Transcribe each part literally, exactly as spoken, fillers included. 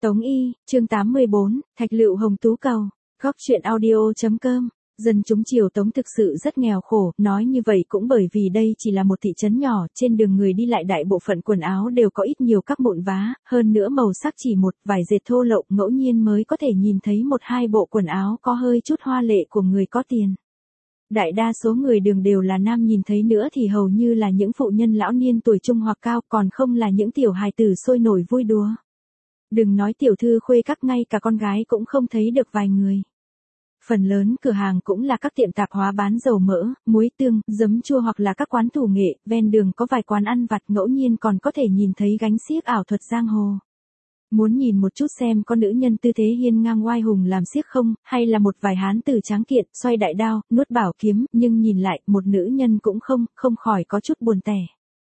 Tống Y, chương tám mươi bốn, Thạch Lựu Hồng Tú Cầu, Góc truyện audio.com. Dân chúng Triều Tống thực sự rất nghèo khổ, nói như vậy cũng bởi vì đây chỉ là một thị trấn nhỏ, trên đường người đi lại đại bộ phận quần áo đều có ít nhiều các mụn vá, hơn nữa màu sắc chỉ một vài dệt thô lậu, ngẫu nhiên mới có thể nhìn thấy một hai bộ quần áo có hơi chút hoa lệ của người có tiền. Đại đa số người đường đều là nam, nhìn thấy nữa thì hầu như là những phụ nhân lão niên tuổi trung hoặc cao, còn không là những tiểu hài tử sôi nổi vui đùa. Đừng nói tiểu thư khuê các, ngay cả con gái cũng không thấy được vài người. Phần lớn cửa hàng cũng là các tiệm tạp hóa bán dầu mỡ, muối tương, giấm chua hoặc là các quán thủ nghệ, ven đường có vài quán ăn vặt, ngẫu nhiên còn có thể nhìn thấy gánh xiếc ảo thuật giang hồ. Muốn nhìn một chút xem có nữ nhân tư thế hiên ngang oai hùng làm xiếc không, hay là một vài hán tử tráng kiện, xoay đại đao, nuốt bảo kiếm, nhưng nhìn lại, một nữ nhân cũng không, không khỏi có chút buồn tẻ.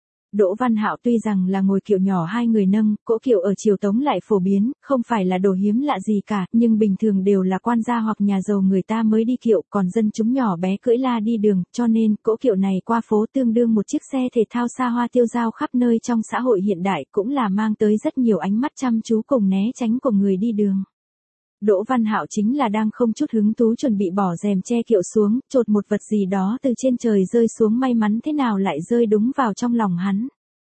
Đỗ Văn Hạo tuy rằng là ngồi kiệu nhỏ hai người nâng, cỗ kiệu ở Triều Tống lại phổ biến, không phải là đồ hiếm lạ gì cả, nhưng bình thường đều là quan gia hoặc nhà giàu người ta mới đi kiệu, còn dân chúng nhỏ bé cưỡi la đi đường, cho nên cỗ kiệu này qua phố tương đương một chiếc xe thể thao xa hoa tiêu dao khắp nơi trong xã hội hiện đại, cũng là mang tới rất nhiều ánh mắt chăm chú cùng né tránh của người đi đường. Đỗ Văn Hạo chính là đang không chút hứng thú chuẩn bị bỏ rèm che kiệu xuống, chột một vật gì đó từ trên trời rơi xuống, may mắn thế nào lại rơi đúng vào trong lòng hắn.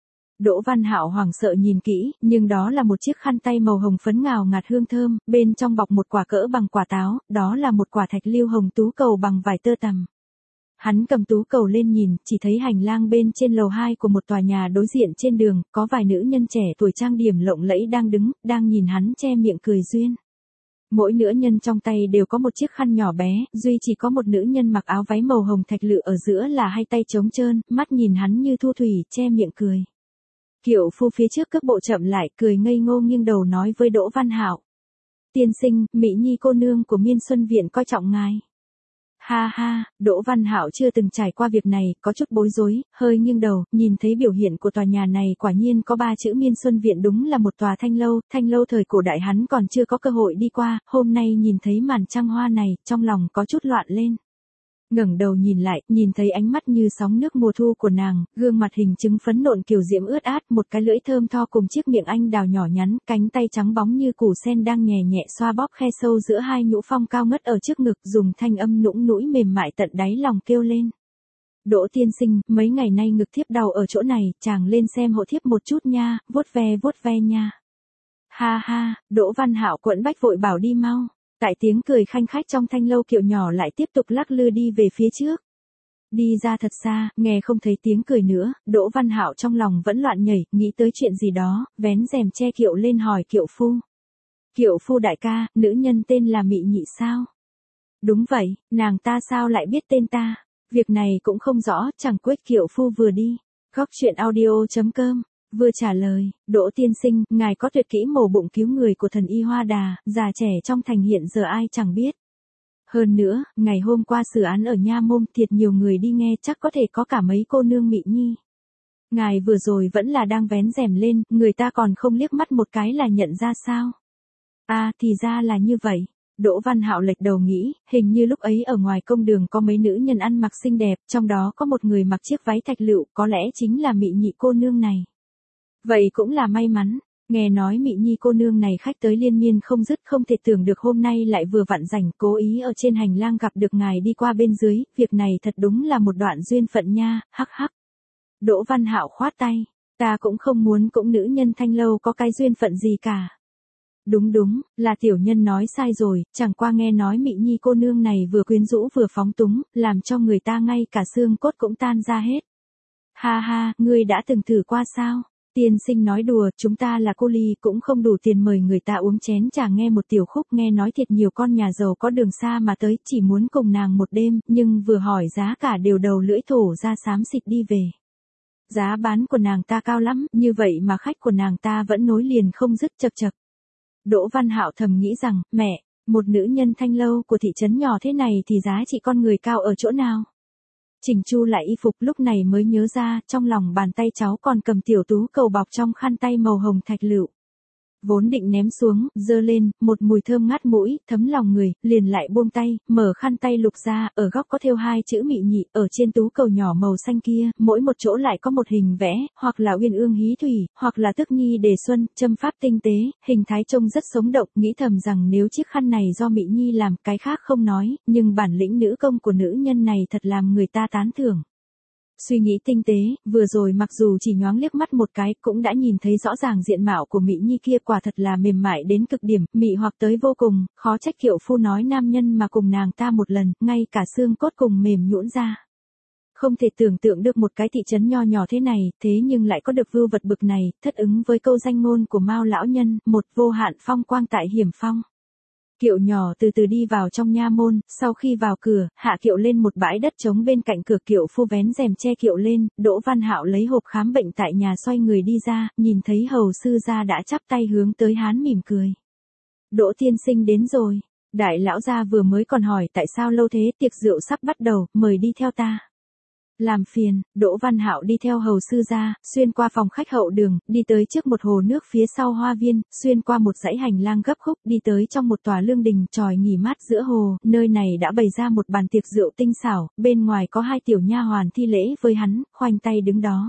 Đỗ Văn Hạo hoảng sợ nhìn kỹ, nhưng đó là một chiếc khăn tay màu hồng phấn ngào ngạt hương thơm, bên trong bọc một quả cỡ bằng quả táo, đó là một quả thạch lưu hồng tú cầu bằng vải tơ tằm. Hắn cầm tú cầu lên nhìn, chỉ thấy hành lang bên trên lầu hai của một tòa nhà đối diện trên đường, có vài nữ nhân trẻ tuổi trang điểm lộng lẫy đang đứng, đang nhìn hắn che miệng cười duyên. Mỗi nữ nhân trong tay đều có một chiếc khăn nhỏ bé, duy chỉ có một nữ nhân mặc áo váy màu hồng thạch lựu ở giữa là hai tay trống trơn, mắt nhìn hắn như thu thủy, che miệng cười. Kiệu phu phía trước cước bộ chậm lại, cười ngây ngô nghiêng đầu nói với Đỗ Văn Hạo: "Tiên sinh, Mỹ Nhi cô nương của Miên Xuân Viện coi trọng ngài." Ha ha, Đỗ Văn Hạo chưa từng trải qua việc này, có chút bối rối, hơi nghiêng đầu, nhìn thấy biểu hiện của tòa nhà này quả nhiên có ba chữ Miên Xuân Viện, đúng là một tòa thanh lâu, thanh lâu thời cổ đại hắn còn chưa có cơ hội đi qua, hôm nay nhìn thấy màn trăng hoa này, trong lòng có chút loạn lên. Ngẩng đầu nhìn lại, nhìn thấy ánh mắt như sóng nước mùa thu của nàng, gương mặt hình trứng phấn nộn kiều diễm ướt át, một cái lưỡi thơm tho cùng chiếc miệng anh đào nhỏ nhắn, cánh tay trắng bóng như củ sen đang nhẹ nhẹ xoa bóp khe sâu giữa hai nhũ phong cao ngất ở trước ngực, dùng thanh âm nũng nũi mềm mại tận đáy lòng kêu lên: "Đỗ tiên sinh, mấy ngày nay ngực thiếp đau ở chỗ này, chàng lên xem hộ thiếp một chút nha, vuốt ve vuốt ve nha." Ha ha, Đỗ Văn Hạo quẫn bách vội bảo đi mau. Tại tiếng cười khanh khách trong thanh lâu, kiệu nhỏ lại tiếp tục lắc lư đi về phía trước. Đi ra thật xa, nghe không thấy tiếng cười nữa, Đỗ Văn Hạo trong lòng vẫn loạn nhảy, nghĩ tới chuyện gì đó, vén rèm che kiệu lên hỏi kiệu phu: "Kiệu phu đại ca, nữ nhân tên là Mị Nhị sao?" "Đúng vậy, nàng ta sao lại biết tên ta?" "Việc này cũng không rõ, chẳng quyết." Kiệu phu vừa đi, Góc truyện audio.com vừa trả lời: "Đỗ tiên sinh, ngài có tuyệt kỹ mổ bụng cứu người của thần y Hoa Đà, già trẻ trong thành hiện giờ ai chẳng biết. Hơn nữa, ngày hôm qua xử án ở Nha Môn, thiệt nhiều người đi nghe, chắc có thể có cả mấy cô nương Mị Nhi. Ngài vừa rồi vẫn là đang vén rèm lên, người ta còn không liếc mắt một cái là nhận ra sao?" "À, thì ra là như vậy." Đỗ Văn Hạo lệch đầu nghĩ, hình như lúc ấy ở ngoài công đường có mấy nữ nhân ăn mặc xinh đẹp, trong đó có một người mặc chiếc váy thạch lựu, có lẽ chính là Mị Nhị cô nương này. Vậy cũng là may mắn, nghe nói Mị Nhi cô nương này khách tới liên miên không dứt, không thể tưởng được hôm nay lại vừa vặn rảnh, cố ý ở trên hành lang gặp được ngài đi qua bên dưới, việc này thật đúng là một đoạn duyên phận nha, hắc hắc. Đỗ Văn Hạo khoát tay: "Ta cũng không muốn cũng nữ nhân thanh lâu có cái duyên phận gì cả." "Đúng đúng, là tiểu nhân nói sai rồi, chẳng qua nghe nói Mị Nhi cô nương này vừa quyến rũ vừa phóng túng, làm cho người ta ngay cả xương cốt cũng tan ra hết." "Ha ha, ngươi đã từng thử qua sao?" "Tiên sinh nói đùa, chúng ta là cô ly cũng không đủ tiền mời người ta uống chén trà nghe một tiểu khúc, nghe nói thiệt nhiều con nhà giàu có đường xa mà tới, chỉ muốn cùng nàng một đêm, nhưng vừa hỏi giá cả đều đầu lưỡi thổ ra xám xịt đi về. Giá bán của nàng ta cao lắm, như vậy mà khách của nàng ta vẫn nối liền không dứt." Chật chật. Đỗ Văn Hạo thầm nghĩ rằng, mẹ, một nữ nhân thanh lâu của thị trấn nhỏ thế này thì giá trị con người cao ở chỗ nào? Chỉnh chu lại y phục, lúc này mới nhớ ra, trong lòng bàn tay cháu còn cầm tiểu tú cầu bọc trong khăn tay màu hồng thạch lựu. Vốn định ném xuống, giơ lên, một mùi thơm ngát mũi, thấm lòng người, liền lại buông tay, mở khăn tay lục ra, ở góc có thêu hai chữ Mị Nhị, ở trên tú cầu nhỏ màu xanh kia, mỗi một chỗ lại có một hình vẽ, hoặc là uyên ương hí thủy, hoặc là tức nhi đề xuân, châm pháp tinh tế, hình thái trông rất sống động, nghĩ thầm rằng nếu chiếc khăn này do Mị Nhi làm, cái khác không nói, nhưng bản lĩnh nữ công của nữ nhân này thật làm người ta tán thưởng. Suy nghĩ tinh tế, vừa rồi mặc dù chỉ nhoáng liếc mắt một cái, cũng đã nhìn thấy rõ ràng diện mạo của Mị Nhi kia quả thật là mềm mại đến cực điểm, mị hoặc tới vô cùng, khó trách Kiệu Phu nói nam nhân mà cùng nàng ta một lần, ngay cả xương cốt cùng mềm nhũn ra. Không thể tưởng tượng được một cái thị trấn nho nhỏ thế này, thế nhưng lại có được vưu vật bực này, thất ứng với câu danh ngôn của Mao lão nhân, một vô hạn phong quang tại hiểm phong. Kiệu nhỏ từ từ đi vào trong nha môn, sau khi vào cửa, hạ kiệu lên một bãi đất trống bên cạnh cửa. Kiệu Phu vén rèm che kiệu lên, Đỗ Văn Hạo lấy hộp khám bệnh tại nhà xoay người đi ra, nhìn thấy hầu sư gia đã chắp tay hướng tới hắn mỉm cười. Đỗ tiên sinh đến rồi. Đại lão gia vừa mới còn hỏi tại sao lâu thế, tiệc rượu sắp bắt đầu, mời đi theo ta. Làm phiền. Đỗ Văn Hạo đi theo hầu sư gia, xuyên qua phòng khách hậu đường, đi tới trước một hồ nước phía sau hoa viên, xuyên qua một dãy hành lang gấp khúc, đi tới trong một tòa lương đình tròi nghỉ mát giữa hồ, nơi này đã bày ra một bàn tiệc rượu tinh xảo, bên ngoài có hai tiểu nha hoàn thi lễ với hắn, khoanh tay đứng đó.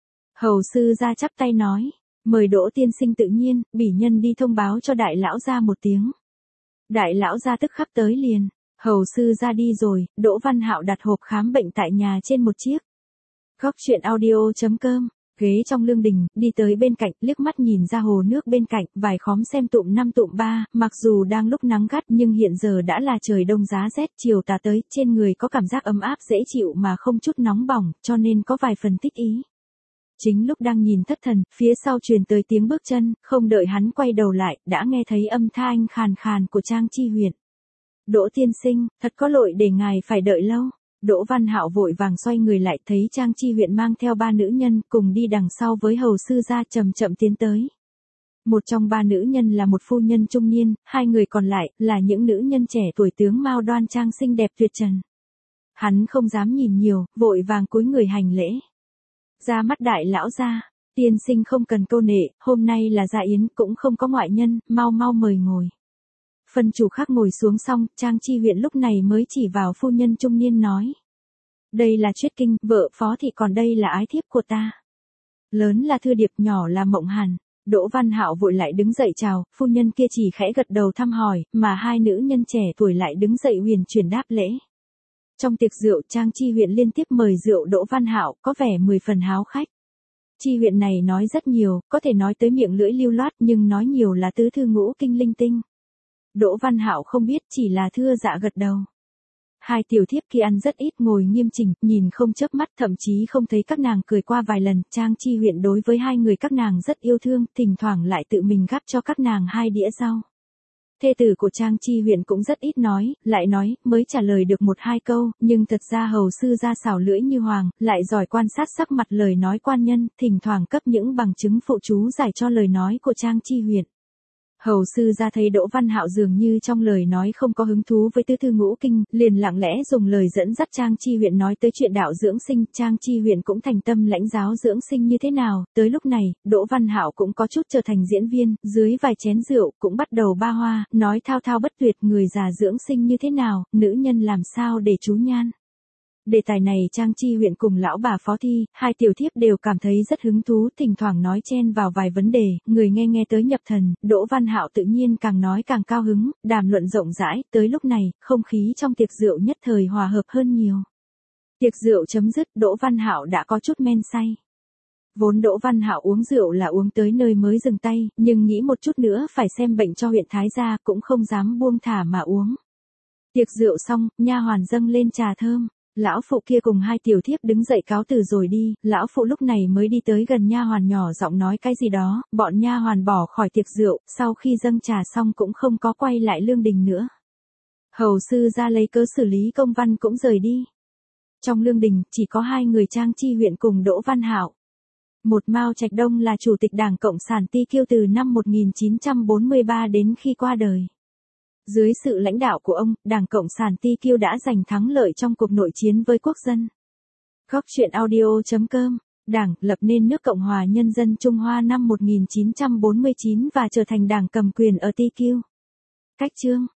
Hầu sư gia chắp tay nói, mời Đỗ tiên sinh tự nhiên, bỉ nhân đi thông báo cho đại lão gia một tiếng. Đại lão gia tức khắc tới liền. Hầu sư ra đi rồi, Đỗ Văn Hạo đặt hộp khám bệnh tại nhà trên một chiếc. Góc truyện audio chấm com, ghế trong lương đình, đi tới bên cạnh, liếc mắt nhìn ra hồ nước bên cạnh, vài khóm xem tụm năm tụm ba, mặc dù đang lúc nắng gắt nhưng hiện giờ đã là trời đông giá rét, chiều tà tới, trên người có cảm giác ấm áp dễ chịu mà không chút nóng bỏng, cho nên có vài phần thích ý. Chính lúc đang nhìn thất thần, phía sau truyền tới tiếng bước chân, không đợi hắn quay đầu lại, đã nghe thấy âm thanh khàn khàn của Trang Chi Huyền. Đỗ tiên sinh, thật có lỗi để ngài phải đợi lâu. Đỗ Văn Hạo vội vàng xoay người lại, thấy Trang Chi Huyền mang theo ba nữ nhân cùng đi đằng sau với hầu sư gia chậm chậm tiến tới. Một trong ba nữ nhân là một phu nhân trung niên, hai người còn lại là những nữ nhân trẻ tuổi tướng mạo đoan trang xinh đẹp tuyệt trần. Hắn không dám nhìn nhiều, vội vàng cúi người hành lễ. Ra mắt đại lão gia, tiên sinh không cần câu nệ, hôm nay là dạ yến cũng không có ngoại nhân, mau mau mời ngồi. Phần chủ khác ngồi xuống xong, Trang Chi Huyền lúc này mới chỉ vào phu nhân trung niên nói. Đây là Triết Kinh, vợ Phó Thị, còn đây là ái thiếp của ta. Lớn là Thư Điệp, nhỏ là Mộng Hàn. Đỗ Văn Hạo vội lại đứng dậy chào, phu nhân kia chỉ khẽ gật đầu thăm hỏi, mà hai nữ nhân trẻ tuổi lại đứng dậy huyền chuyển đáp lễ. Trong tiệc rượu, Trang Chi Huyền liên tiếp mời rượu Đỗ Văn Hạo, có vẻ mười phần háo khách. Chi Huyền này nói rất nhiều, có thể nói tới miệng lưỡi lưu loát, nhưng nói nhiều là tứ thư ngũ kinh linh tinh. Đỗ Văn Hạo không biết, chỉ là thưa dạ gật đầu. Hai tiểu thiếp kia ăn rất ít, ngồi nghiêm chỉnh, nhìn không chớp mắt, thậm chí không thấy các nàng cười qua vài lần. Trang Chi Huyền đối với hai người các nàng rất yêu thương, thỉnh thoảng lại tự mình gắp cho các nàng hai đĩa rau. Thê tử của Trang Chi Huyền cũng rất ít nói, lại nói, mới trả lời được một hai câu, nhưng thật ra hầu sư ra xảo lưỡi như hoàng, lại giỏi quan sát sắc mặt lời nói quan nhân, thỉnh thoảng cấp những bằng chứng phụ chú giải cho lời nói của Trang Chi Huyền. Hầu sư ra thấy Đỗ Văn Hạo dường như trong lời nói không có hứng thú với tứ thư ngũ kinh, liền lặng lẽ dùng lời dẫn dắt Trang Chi Huyền nói tới chuyện đạo dưỡng sinh. Trang Chi Huyền cũng thành tâm lãnh giáo dưỡng sinh như thế nào. Tới lúc này, Đỗ Văn Hạo cũng có chút trở thành diễn viên, dưới vài chén rượu cũng bắt đầu ba hoa, nói thao thao bất tuyệt, người già dưỡng sinh như thế nào, nữ nhân làm sao để chú nhan. Đề tài này Trang Chi Huyền cùng lão bà Phó Thi, hai tiểu thiếp đều cảm thấy rất hứng thú, thỉnh thoảng nói chen vào vài vấn đề, người nghe nghe tới nhập thần. Đỗ Văn Hạo tự nhiên càng nói càng cao hứng, đàm luận rộng rãi. Tới lúc này, không khí trong tiệc rượu nhất thời hòa hợp hơn nhiều. Tiệc rượu chấm dứt, Đỗ Văn Hạo đã có chút men say. Vốn Đỗ Văn Hạo uống rượu là uống tới nơi mới dừng tay, nhưng nghĩ một chút nữa phải xem bệnh cho huyện Thái gia, cũng không dám buông thả mà uống. Tiệc rượu xong, nha hoàn dâng lên trà thơm. Lão phụ kia cùng hai tiểu thiếp đứng dậy cáo từ rồi đi, lão phụ lúc này mới đi tới gần nha hoàn nhỏ giọng nói cái gì đó, bọn nha hoàn bỏ khỏi tiệc rượu, sau khi dâng trà xong cũng không có quay lại lương đình nữa. Hầu sư ra lấy cớ xử lý công văn cũng rời đi. Trong lương đình, chỉ có hai người Trang Chi Huyền cùng Đỗ Văn Hạo. Một Mao Trạch Đông là chủ tịch Đảng Cộng sản Ti Kiêu từ năm một nghìn chín trăm bốn mươi ba đến khi qua đời. Dưới sự lãnh đạo của ông, Đảng Cộng sản Ti Kiêu đã giành thắng lợi trong cuộc nội chiến với quốc dân. Góc truyện audio chấm com Đảng lập nên nước Cộng hòa Nhân dân Trung Hoa năm một nghìn chín trăm bốn mươi chín và trở thành đảng cầm quyền ở Ti Kiu. Cách chương